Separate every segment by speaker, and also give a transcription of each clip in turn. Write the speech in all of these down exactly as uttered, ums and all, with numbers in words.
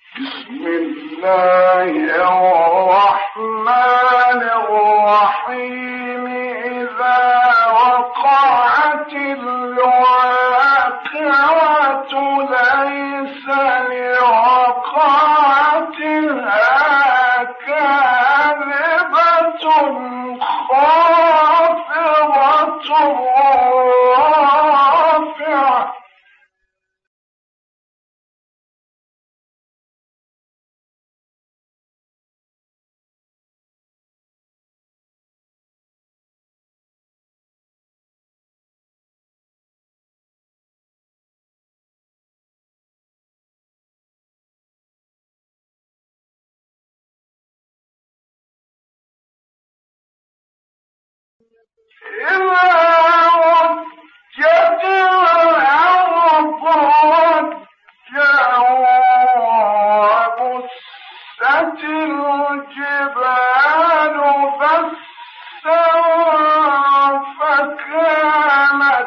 Speaker 1: بسم الله الرحمن الرحيم. إذا وقعت الواقعة ليس لوقعتها كاذبة خافضة رافعة. إذا رجت الأرض رجا وبست الجبال بسا فكانت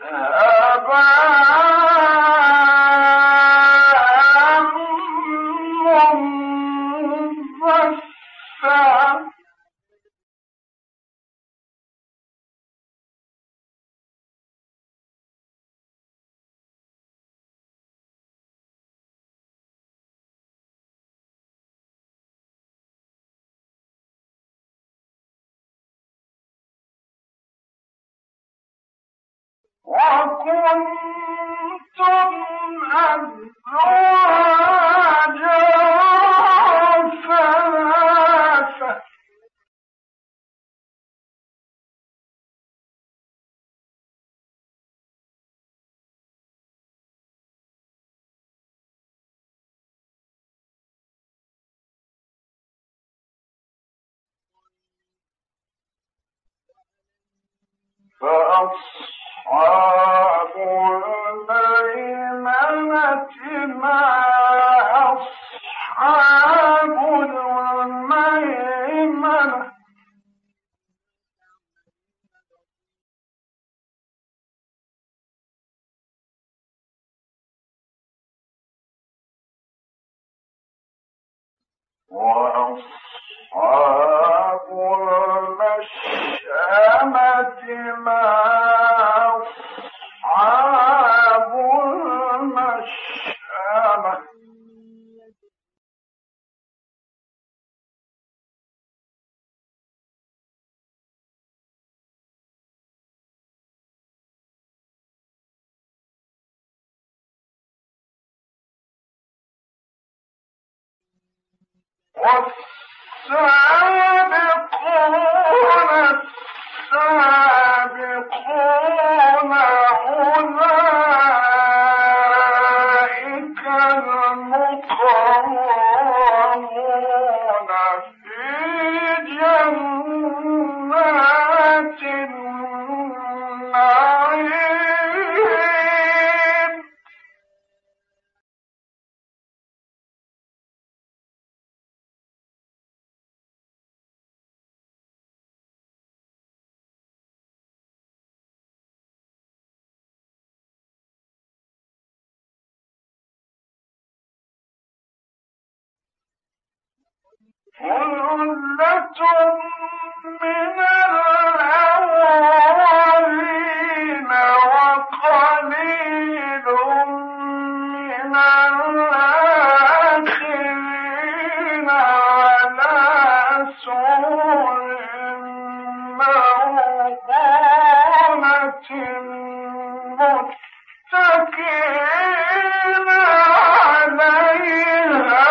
Speaker 1: هباء منبثا. وكنتم أزواجا ثلاثة. فأصحاب الميمنة ما أصحاب الميمنة. وأصحاب المشأمة ما أصحاب المشأمة. والسابقون السابقون أولئك المقربون في جنات النعيم. ثلة من الأولين وقليل من الآخرين على سرر موضونة متكئين عليها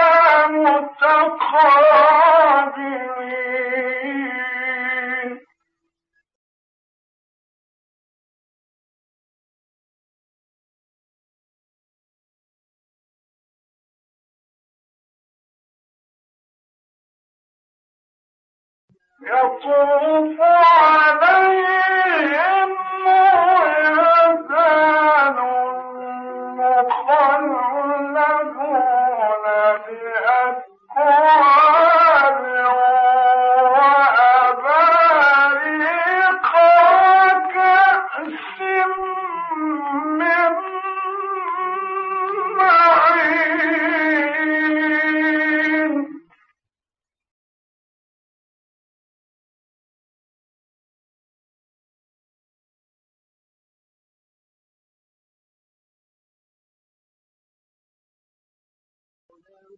Speaker 1: متقابلين. يطوف عليهم ولدان مخلدون بأكواب وأباريق وكأس من معين.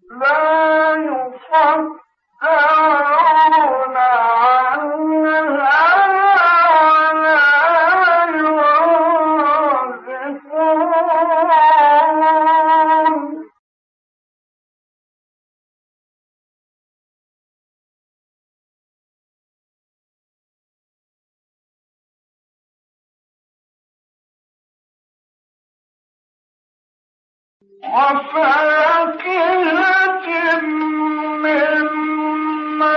Speaker 1: وفاكهة مما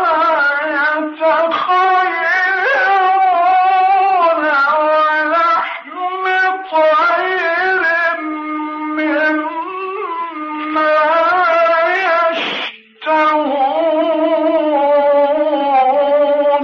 Speaker 1: يتخيرون ولحم طير مما يشتهون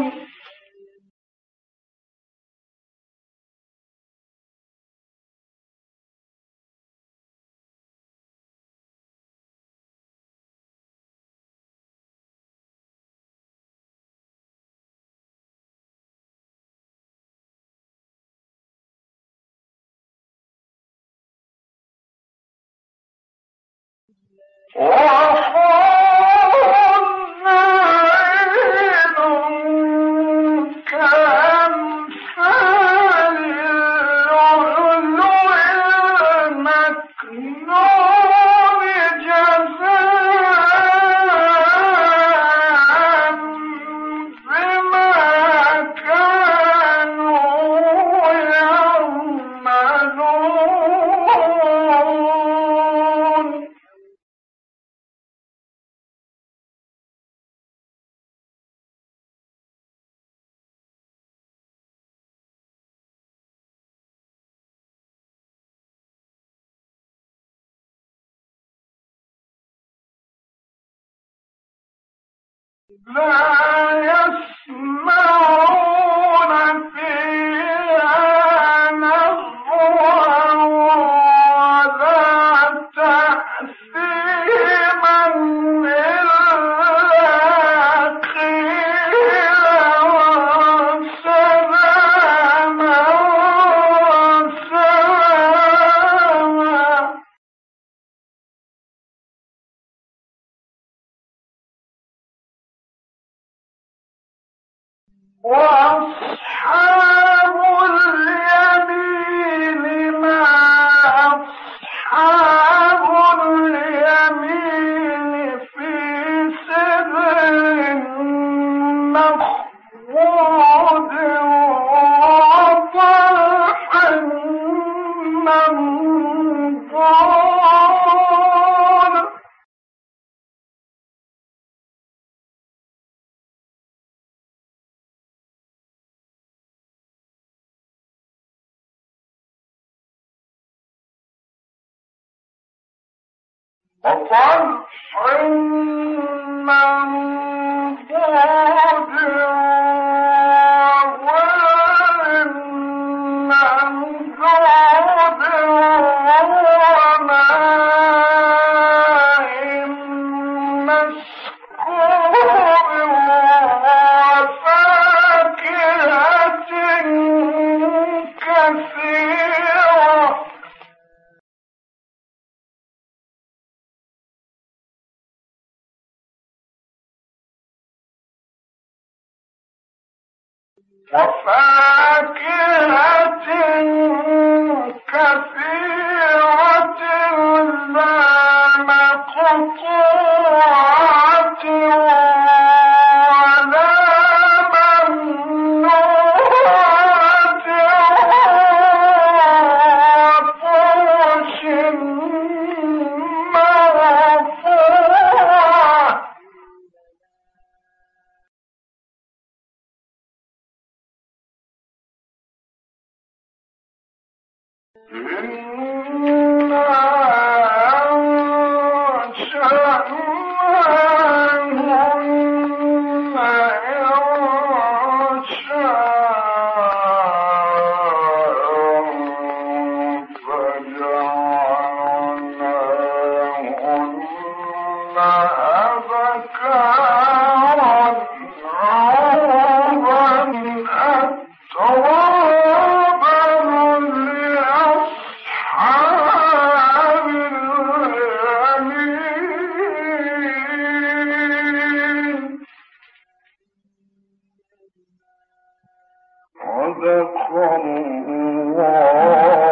Speaker 1: لا يسمعون فيها نغوا ولا تأثيما إلا قيلا سلاما سلاما وأصحاب اليمين ما أصحاب اليمين في سدر مخضود وطلح منضود وطلح منضود وورق ممدود وماء مسكوب وفاكهة كثيرة وفاكهة كثيرة لا مقطوعة ولا ممنوعة وفرش مرفوعة إنا أنشأناهن إنشاء فجعلناهن أبكارا عربا أترابا لأصحاب اليمين صدق الله